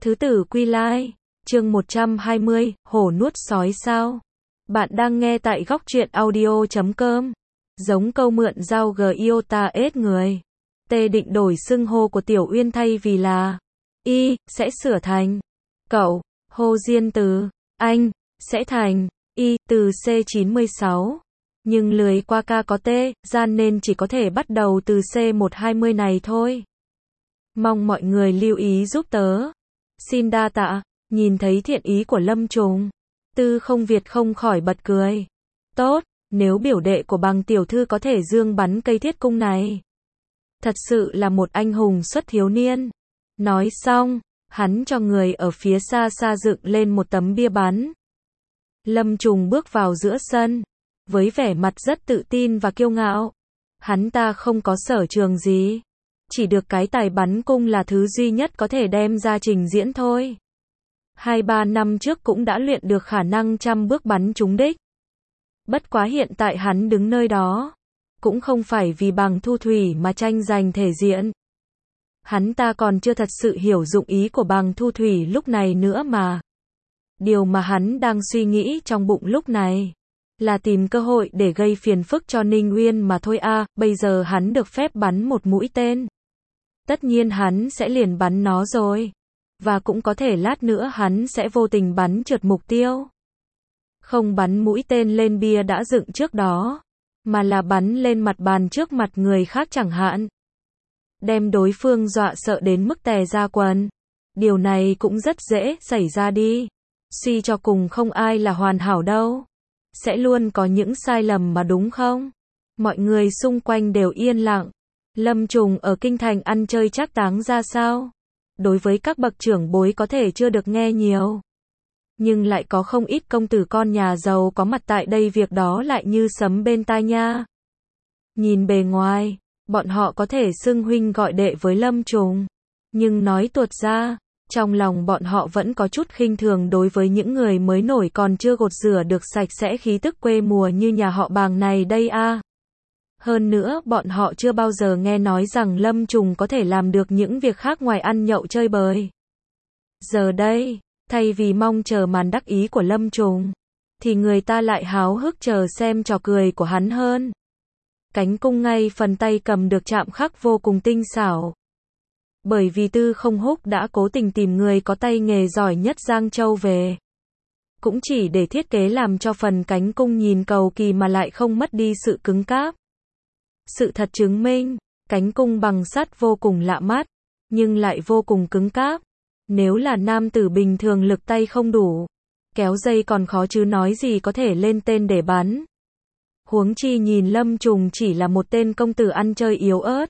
Thứ tử Quy Lai, chương 120, hổ nuốt sói sao? Bạn đang nghe tại góc truyện audio.com. Giống câu mượn giao Giota ết người. T định đổi xưng hô của Tiểu Uyên thay vì là Y, sẽ sửa thành cậu, hô diên từ anh, sẽ thành Y, từ C96. Nhưng lười qua ca có T, gian nên chỉ có thể bắt đầu từ C120 này thôi. Mong mọi người lưu ý giúp tớ. Xin đa tạ. Nhìn thấy thiện ý của Lâm Trùng, Tư Không Việt không khỏi bật cười. Tốt, nếu biểu đệ của Bằng tiểu thư có thể dương bắn cây thiết cung này, thật sự là một anh hùng xuất thiếu niên. Nói xong, hắn cho người ở phía xa xa dựng lên một tấm bia bắn. Lâm Trùng bước vào giữa sân, với vẻ mặt rất tự tin và kiêu ngạo. Hắn ta không có sở trường gì, chỉ được cái tài bắn cung là thứ duy nhất có thể đem ra trình diễn thôi. 2-3 năm trước cũng đã luyện được khả năng trăm bước bắn trúng đích. Bất quá hiện tại hắn đứng nơi đó, cũng không phải vì Bằng Thu Thủy mà tranh giành thể diện. Hắn ta còn chưa thật sự hiểu dụng ý của Bằng Thu Thủy lúc này nữa mà. Điều mà hắn đang suy nghĩ trong bụng lúc này là tìm cơ hội để gây phiền phức cho Ninh Uyên mà thôi a. Bây giờ hắn được phép bắn một mũi tên, tất nhiên hắn sẽ liền bắn nó rồi. Và cũng có thể lát nữa hắn sẽ vô tình bắn trượt mục tiêu. Không bắn mũi tên lên bia đã dựng trước đó, mà là bắn lên mặt bàn trước mặt người khác chẳng hạn. Đem đối phương dọa sợ đến mức tè ra quần. Điều này cũng rất dễ xảy ra đi. Suy cho cùng không ai là hoàn hảo đâu. Sẽ luôn có những sai lầm mà đúng không? Mọi người xung quanh đều yên lặng. Lâm Trùng ở kinh thành ăn chơi trác táng ra sao? Đối với các bậc trưởng bối có thể chưa được nghe nhiều, nhưng lại có không ít công tử con nhà giàu có mặt tại đây, việc đó lại như sấm bên tai nha. Nhìn bề ngoài, bọn họ có thể xưng huynh gọi đệ với Lâm Trùng, nhưng nói tuột ra, trong lòng bọn họ vẫn có chút khinh thường đối với những người mới nổi còn chưa gột rửa được sạch sẽ khí tức quê mùa như nhà họ Bàng này đây a. Hơn nữa, bọn họ chưa bao giờ nghe nói rằng Lâm Trùng có thể làm được những việc khác ngoài ăn nhậu chơi bời. Giờ đây, thay vì mong chờ màn đắc ý của Lâm Trùng, thì người ta lại háo hức chờ xem trò cười của hắn hơn. Cánh cung ngay phần tay cầm được chạm khắc vô cùng tinh xảo. Bởi vì Tư Không Húc đã cố tình tìm người có tay nghề giỏi nhất Giang Châu về, cũng chỉ để thiết kế làm cho phần cánh cung nhìn cầu kỳ mà lại không mất đi sự cứng cáp. Sự thật chứng minh, cánh cung bằng sắt vô cùng lạ mắt, nhưng lại vô cùng cứng cáp. Nếu là nam tử bình thường lực tay không đủ, kéo dây còn khó chứ nói gì có thể lên tên để bắn. Huống chi nhìn Lâm Trùng chỉ là một tên công tử ăn chơi yếu ớt.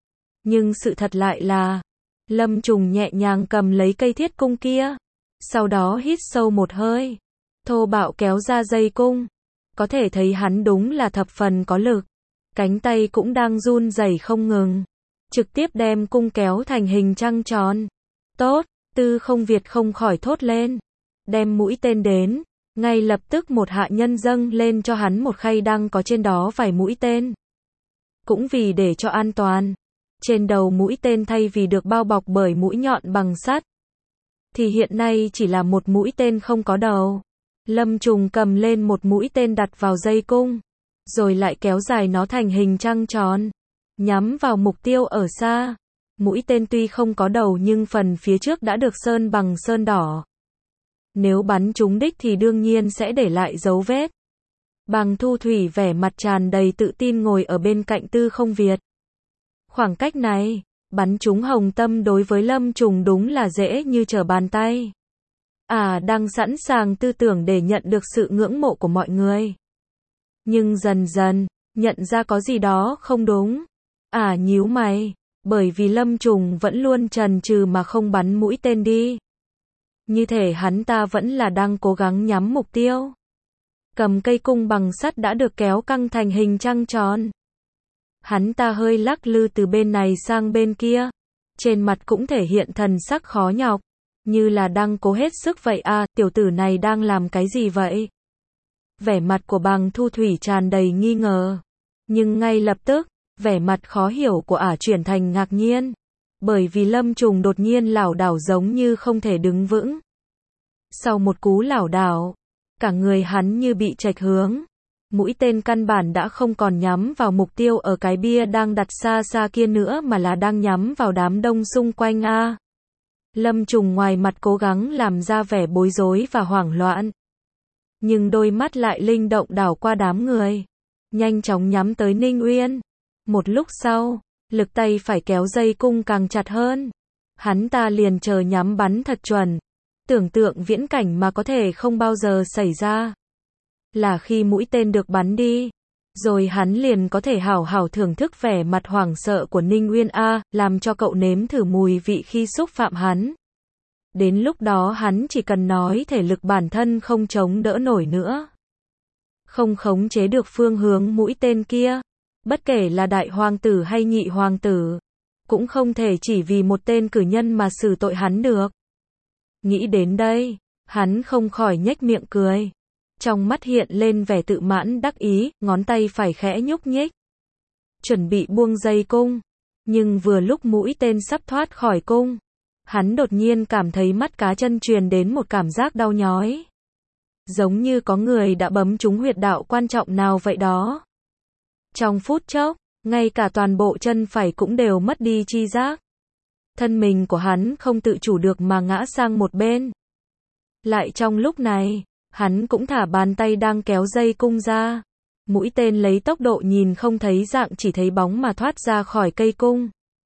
Nhưng sự thật lại là, Lâm Trùng nhẹ nhàng cầm lấy cây thiết cung kia, sau đó hít sâu một hơi, thô bạo kéo ra dây cung. Có thể thấy hắn đúng là thập phần có lực. Cánh tay cũng đang run rẩy không ngừng, trực tiếp đem cung kéo thành hình trăng tròn. Tốt, Tư Không Việt không khỏi thốt lên. Đem mũi tên đến, ngay lập tức một hạ nhân dâng lên cho hắn một khay đang có trên đó vài mũi tên. Cũng vì để cho an toàn, trên đầu mũi tên thay vì được bao bọc bởi mũi nhọn bằng sắt, thì hiện nay chỉ là một mũi tên không có đầu. Lâm Trùng cầm lên một mũi tên đặt vào dây cung, rồi lại kéo dài nó thành hình trăng tròn, nhắm vào mục tiêu ở xa. Mũi tên tuy không có đầu nhưng phần phía trước đã được sơn bằng sơn đỏ. Nếu bắn trúng đích thì đương nhiên sẽ để lại dấu vết. Bằng Thu Thủy vẻ mặt tràn đầy tự tin ngồi ở bên cạnh Tư Không Việt. Khoảng cách này, bắn trúng hồng tâm đối với Lâm Trùng đúng là dễ như trở bàn tay. Đang sẵn sàng tư tưởng để nhận được sự ngưỡng mộ của mọi người. Nhưng dần dần, nhận ra có gì đó không đúng. Nhíu mày, bởi vì Lâm Trùng vẫn luôn chần chừ mà không bắn mũi tên đi. Như thể hắn ta vẫn là đang cố gắng nhắm mục tiêu. Cầm cây cung bằng sắt đã được kéo căng thành hình trăng tròn. Hắn ta hơi lắc lư từ bên này sang bên kia. Trên mặt cũng thể hiện thần sắc khó nhọc, như là đang cố hết sức vậy. Tiểu tử này đang làm cái gì vậy? Vẻ mặt của Bằng Thu Thủy tràn đầy nghi ngờ, nhưng ngay lập tức, vẻ mặt khó hiểu của ả chuyển thành ngạc nhiên. bởi vì Lâm Trùng đột nhiên lảo đảo giống như không thể đứng vững. Sau một cú lảo đảo, cả người hắn như bị chệch hướng. Mũi tên căn bản đã không còn nhắm vào mục tiêu ở cái bia đang đặt xa xa kia nữa mà là đang nhắm vào đám đông xung quanh a. Lâm Trùng ngoài mặt cố gắng làm ra vẻ bối rối và hoảng loạn, nhưng đôi mắt lại linh động đảo qua đám người, nhanh chóng nhắm tới Ninh Uyên. Một lúc sau, lực tay phải kéo dây cung càng chặt hơn. Hắn ta liền chờ nhắm bắn thật chuẩn, tưởng tượng viễn cảnh mà có thể không bao giờ xảy ra. Là khi mũi tên được bắn đi, rồi hắn liền có thể hảo hảo thưởng thức vẻ mặt hoảng sợ của Ninh Uyên a, làm cho cậu nếm thử mùi vị khi xúc phạm hắn. Đến lúc đó hắn chỉ cần nói thể lực bản thân không chống đỡ nổi nữa, không khống chế được phương hướng mũi tên kia, bất kể là đại hoàng tử hay nhị hoàng tử, cũng không thể chỉ vì một tên cử nhân mà xử tội hắn được. Nghĩ đến đây, hắn không khỏi nhếch miệng cười. Trong mắt hiện lên vẻ tự mãn đắc ý, ngón tay phải khẽ nhúc nhích, chuẩn bị buông dây cung. Nhưng vừa lúc mũi tên sắp thoát khỏi cung, hắn đột nhiên cảm thấy mắt cá chân truyền đến một cảm giác đau nhói. Giống như có người đã bấm trúng huyệt đạo quan trọng nào vậy đó. Trong phút chốc, ngay cả toàn bộ chân phải cũng đều mất đi chi giác. Thân mình của hắn không tự chủ được mà ngã sang một bên. Lại trong lúc này, hắn cũng thả bàn tay đang kéo dây cung ra. Mũi tên lấy tốc độ nhìn không thấy dạng chỉ thấy bóng mà thoát ra khỏi cây cung.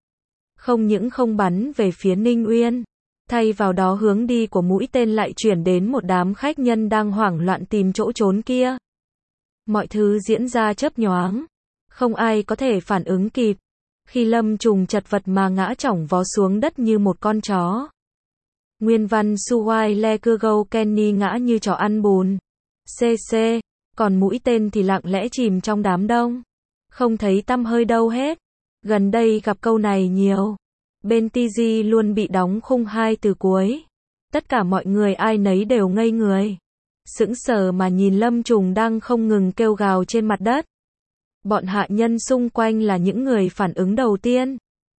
Không những không bắn về phía Ninh Uyên, thay vào đó hướng đi của mũi tên lại chuyển đến một đám khách nhân đang hoảng loạn tìm chỗ trốn kia. Mọi thứ diễn ra chớp nhoáng, không ai có thể phản ứng kịp. Khi Lâm Trùng chật vật mà ngã chỏng vó xuống đất như một con chó. Nguyên văn Suwai Le Kurgo Kenny ngã như chó ăn bùn. CC, còn mũi tên thì lặng lẽ chìm trong đám đông. Không thấy tăm hơi đâu hết. Gần đây gặp câu này nhiều. Bên TG luôn bị đóng khung 2 từ cuối. Tất cả mọi người ai nấy đều ngây người. Sững sờ mà nhìn Lâm Trùng đang không ngừng kêu gào trên mặt đất. Bọn hạ nhân xung quanh là những người phản ứng đầu tiên.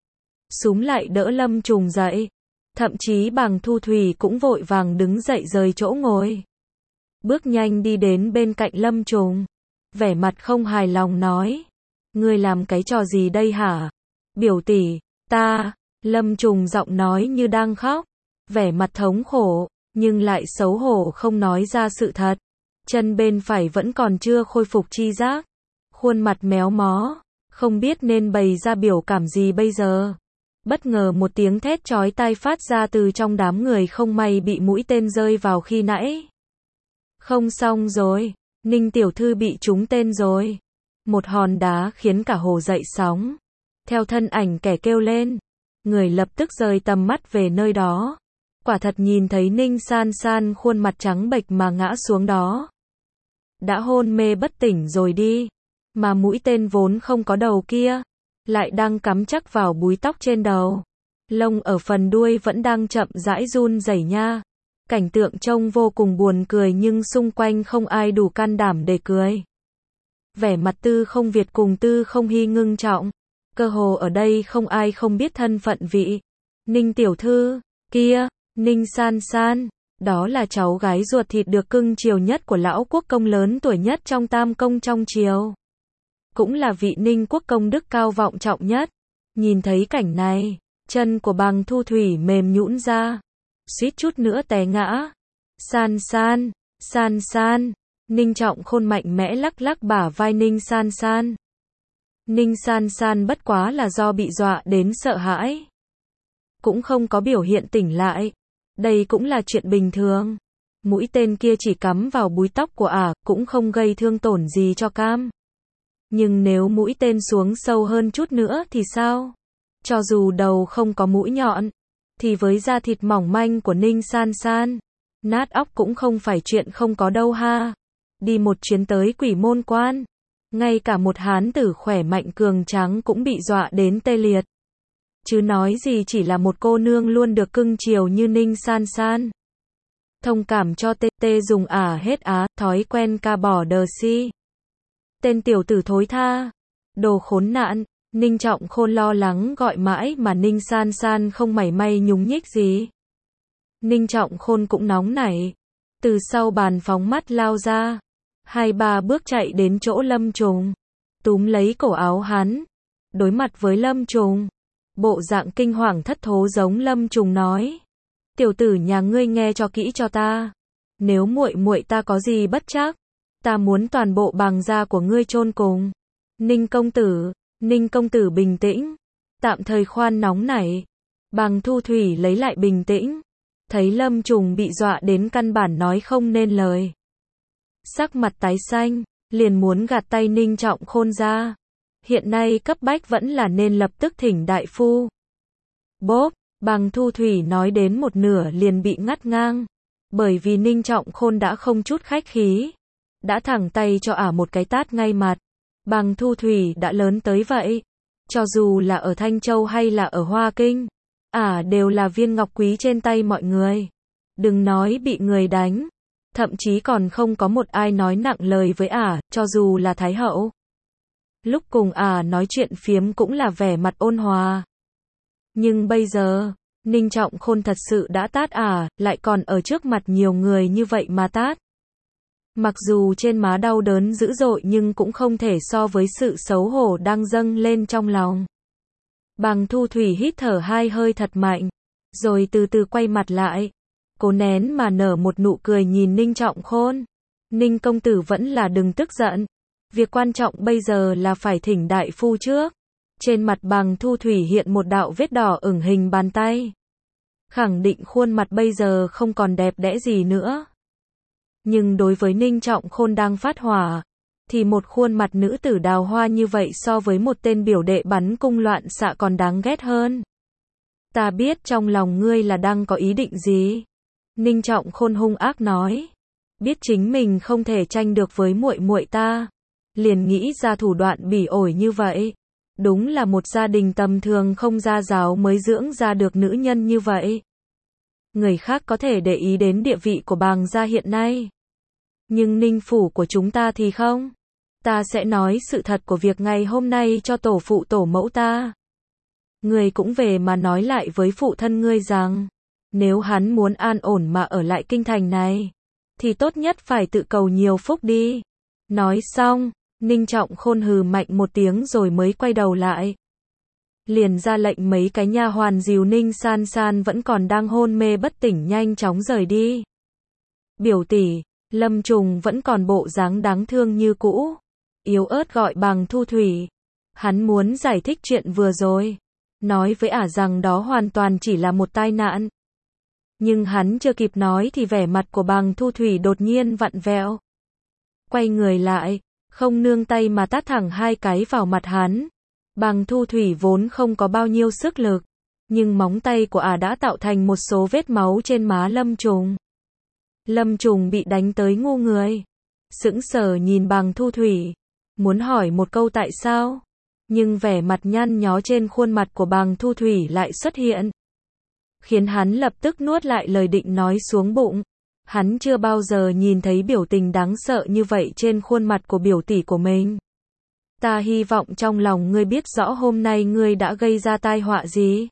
Xúm lại đỡ Lâm Trùng dậy. Thậm chí Bàng Thu Thủy cũng vội vàng đứng dậy rời chỗ ngồi. Bước nhanh đi đến bên cạnh Lâm Trùng. Vẻ mặt không hài lòng nói. Ngươi làm cái trò gì đây hả? Biểu tỷ, ta, Lâm Trùng giọng nói như đang khóc. Vẻ mặt thống khổ, nhưng lại xấu hổ không nói ra sự thật. Chân bên phải vẫn còn chưa khôi phục chi giác. Khuôn mặt méo mó, không biết nên bày ra biểu cảm gì bây giờ. Bất ngờ một tiếng thét chói tai phát ra từ trong đám người không may bị mũi tên rơi vào khi nãy. Không xong rồi, Ninh tiểu thư bị trúng tên rồi. Một hòn đá khiến cả hồ dậy sóng. Theo thân ảnh kẻ kêu lên, người lập tức rời tầm mắt về nơi đó. Quả thật nhìn thấy Ninh San San khuôn mặt trắng bệch mà ngã xuống đó. Đã hôn mê bất tỉnh rồi đi. Mà mũi tên vốn không có đầu kia, lại đang cắm chắc vào búi tóc trên đầu. Lông ở phần đuôi vẫn đang chậm rãi run rẩy nha. Cảnh tượng trông vô cùng buồn cười nhưng xung quanh không ai đủ can đảm để cười. Vẻ mặt Tư Không Việt cùng Tư Không Hy ngưng trọng. Cơ hồ ở đây không ai không biết thân phận vị Ninh tiểu thư kia, Ninh San San. Đó là cháu gái ruột thịt được cưng chiều nhất của lão quốc công lớn tuổi nhất trong tam công trong triều. Cũng là vị Ninh quốc công đức cao vọng trọng nhất. Nhìn thấy cảnh này, chân của Bàng Thu Thủy mềm nhũn ra, suýt chút nữa té ngã. San San, San San. Ninh Trọng Khôn mạnh mẽ lắc lắc bả vai Ninh San San. Ninh San San bất quá là do bị dọa đến sợ hãi, cũng không có biểu hiện tỉnh lại. Đây cũng là chuyện bình thường. Mũi tên kia chỉ cắm vào búi tóc của ả, cũng không gây thương tổn gì cho cam. Nhưng nếu mũi tên xuống sâu hơn chút nữa thì sao? Cho dù đầu không có mũi nhọn, thì với da thịt mỏng manh của Ninh San San, nát óc cũng không phải chuyện không có đâu ha. Đi một chuyến tới Quỷ Môn Quan, ngay cả một hán tử khỏe mạnh cường tráng cũng bị dọa đến tê liệt. Chứ nói gì chỉ là một cô nương luôn được cưng chiều như Ninh San San. Thông cảm cho tê dùng hết á, thói quen ca bỏ đờ si. Tên tiểu tử thối tha, đồ khốn nạn. Ninh Trọng Khôn lo lắng gọi mãi mà Ninh San San không mảy may nhúng nhích gì. Ninh Trọng Khôn cũng nóng nảy. Từ sau bàn phóng mắt lao ra. 2-3 bước chạy đến chỗ Lâm Trùng. Túm lấy cổ áo hắn. Đối mặt với Lâm Trùng. Bộ dạng kinh hoàng thất thố giống Lâm Trùng nói. Tiểu tử nhà ngươi nghe cho kỹ cho ta. Nếu muội muội ta có gì bất trắc, ta muốn toàn bộ bàng gia của ngươi chôn cùng. Ninh công tử bình tĩnh. Tạm thời khoan nóng nảy. Bàng Thu Thủy lấy lại bình tĩnh. Thấy Lâm Trùng bị dọa đến căn bản nói không nên lời. Sắc mặt tái xanh, liền muốn gạt tay Ninh Trọng Khôn ra. Hiện nay cấp bách vẫn là nên lập tức thỉnh đại phu. Bốp, Bàng Thu Thủy nói đến một nửa liền bị ngắt ngang. Bởi vì Ninh Trọng Khôn đã không chút khách khí. Đã thẳng tay cho một cái tát ngay mặt. Bàng Thu Thủy đã lớn tới vậy. Cho dù là ở Thanh Châu hay là ở Hoa Kinh. Đều là viên ngọc quý trên tay mọi người. Đừng nói bị người đánh. Thậm chí còn không có một ai nói nặng lời với cho dù là Thái Hậu. Lúc cùng nói chuyện phiếm cũng là vẻ mặt ôn hòa. Nhưng bây giờ, Ninh Trọng Khôn thật sự đã tát lại còn ở trước mặt nhiều người như vậy mà tát. Mặc dù trên má đau đớn dữ dội nhưng cũng không thể so với sự xấu hổ đang dâng lên trong lòng. Bàng Thu Thủy hít thở 2 hơi thật mạnh, rồi từ từ quay mặt lại, cố nén mà nở một nụ cười nhìn Ninh Trọng Khôn. Ninh công tử vẫn là đừng tức giận, việc quan trọng bây giờ là phải thỉnh đại phu trước. Trên mặt Bàng Thu Thủy hiện một đạo vết đỏ ửng hình bàn tay. Khẳng định khuôn mặt bây giờ không còn đẹp đẽ gì nữa. Nhưng đối với Ninh Trọng Khôn đang phát hỏa, thì một khuôn mặt nữ tử đào hoa như vậy so với một tên biểu đệ bắn cung loạn xạ còn đáng ghét hơn. Ta biết trong lòng ngươi là đang có ý định gì. Ninh Trọng Khôn hung ác nói. Biết chính mình không thể tranh được với muội muội ta. Liền nghĩ ra thủ đoạn bỉ ổi như vậy. Đúng là một gia đình tầm thường không gia giáo mới dưỡng ra được nữ nhân như vậy. Người khác có thể để ý đến địa vị của Bàng gia hiện nay. Nhưng Ninh phủ của chúng ta thì không. Ta sẽ nói sự thật của việc ngày hôm nay cho tổ phụ tổ mẫu ta. Ngươi cũng về mà nói lại với phụ thân ngươi rằng, nếu hắn muốn an ổn mà ở lại kinh thành này, thì tốt nhất phải tự cầu nhiều phúc đi. Nói xong, Ninh Trọng Khôn hừ mạnh một tiếng rồi mới quay đầu lại. Liền ra lệnh mấy cái nha hoàn dìu Ninh San San vẫn còn đang hôn mê bất tỉnh nhanh chóng rời đi. Biểu tỷ, Lâm Trùng vẫn còn bộ dáng đáng thương như cũ. Yếu ớt gọi Bàng Thu Thủy. Hắn muốn giải thích chuyện vừa rồi. Nói với rằng đó hoàn toàn chỉ là một tai nạn. Nhưng hắn chưa kịp nói thì vẻ mặt của Bàng Thu Thủy đột nhiên vặn vẹo. Quay người lại, không nương tay mà tát thẳng 2 cái vào mặt hắn. Bàng Thu Thủy vốn không có bao nhiêu sức lực. Nhưng móng tay của đã tạo thành một số vết máu trên má Lâm Trùng. Lâm Trùng bị đánh tới ngu người. Sững sờ nhìn Bàng Thu Thủy. Muốn hỏi một câu tại sao. Nhưng vẻ mặt nhăn nhó trên khuôn mặt của Bàng Thu Thủy lại xuất hiện. Khiến hắn lập tức nuốt lại lời định nói xuống bụng. Hắn chưa bao giờ nhìn thấy biểu tình đáng sợ như vậy trên khuôn mặt của biểu tỷ của mình. Ta hy vọng trong lòng ngươi biết rõ hôm nay ngươi đã gây ra tai họa gì.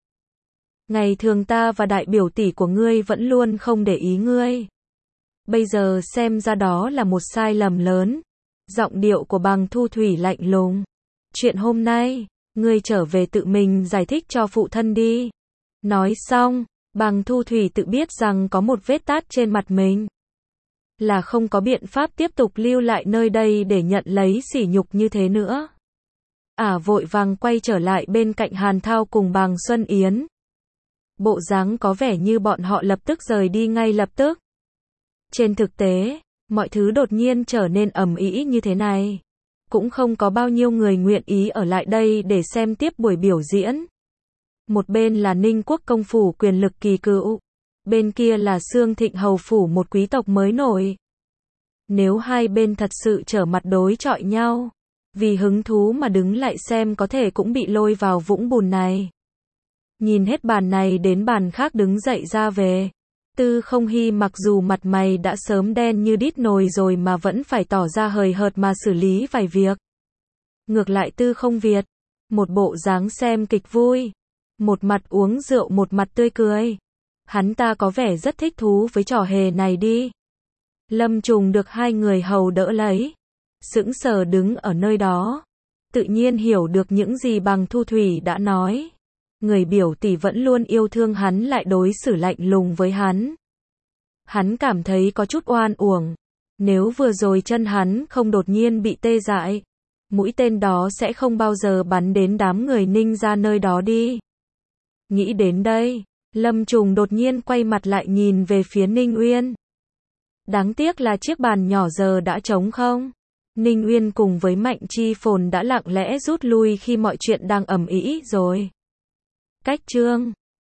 Ngày thường ta và đại biểu tỷ của ngươi vẫn luôn không để ý ngươi. Bây giờ xem ra đó là một sai lầm lớn. Giọng điệu của Bàng Thu Thủy lạnh lùng. Chuyện hôm nay, ngươi trở về tự mình giải thích cho phụ thân đi. Nói xong, Bàng Thu Thủy tự biết rằng có một vết tát trên mặt mình. Là không có biện pháp tiếp tục lưu lại nơi đây để nhận lấy sỉ nhục như thế nữa. Vội vàng quay trở lại bên cạnh Hàn Thao cùng Bàng Xuân Yến. Bộ dáng có vẻ như bọn họ lập tức rời đi ngay lập tức. Trên thực tế, mọi thứ đột nhiên trở nên ầm ĩ như thế này. Cũng không có bao nhiêu người nguyện ý ở lại đây để xem tiếp buổi biểu diễn. Một bên là Ninh Quốc công phủ quyền lực kỳ cựu. Bên kia là Xương Thịnh hầu phủ một quý tộc mới nổi. Nếu hai bên thật sự trở mặt đối chọi nhau, vì hứng thú mà đứng lại xem có thể cũng bị lôi vào vũng bùn này. Nhìn hết bàn này đến bàn khác đứng dậy ra về. Tư Không Hy mặc dù mặt mày đã sớm đen như đít nồi rồi mà vẫn phải tỏ ra hời hợt mà xử lý vài việc. Ngược lại Tư Không Việt, một bộ dáng xem kịch vui, một mặt uống rượu một mặt tươi cười. Hắn ta có vẻ rất thích thú với trò hề này đi. Lâm Trùng được hai người hầu đỡ lấy, sững sờ đứng ở nơi đó, tự nhiên hiểu được những gì Bằng Thu Thủy đã nói. Người biểu tỷ vẫn luôn yêu thương hắn lại đối xử lạnh lùng với hắn. Hắn cảm thấy có chút oan uổng. Nếu vừa rồi chân hắn không đột nhiên bị tê dại, mũi tên đó sẽ không bao giờ bắn đến đám người Ninh ra nơi đó đi. Nghĩ đến đây, Lâm Trùng đột nhiên quay mặt lại nhìn về phía Ninh Uyên. Đáng tiếc là chiếc bàn nhỏ giờ đã trống không. Ninh Uyên cùng với Mạnh Chi Phồn đã lặng lẽ rút lui khi mọi chuyện đang ầm ĩ rồi. Cách chương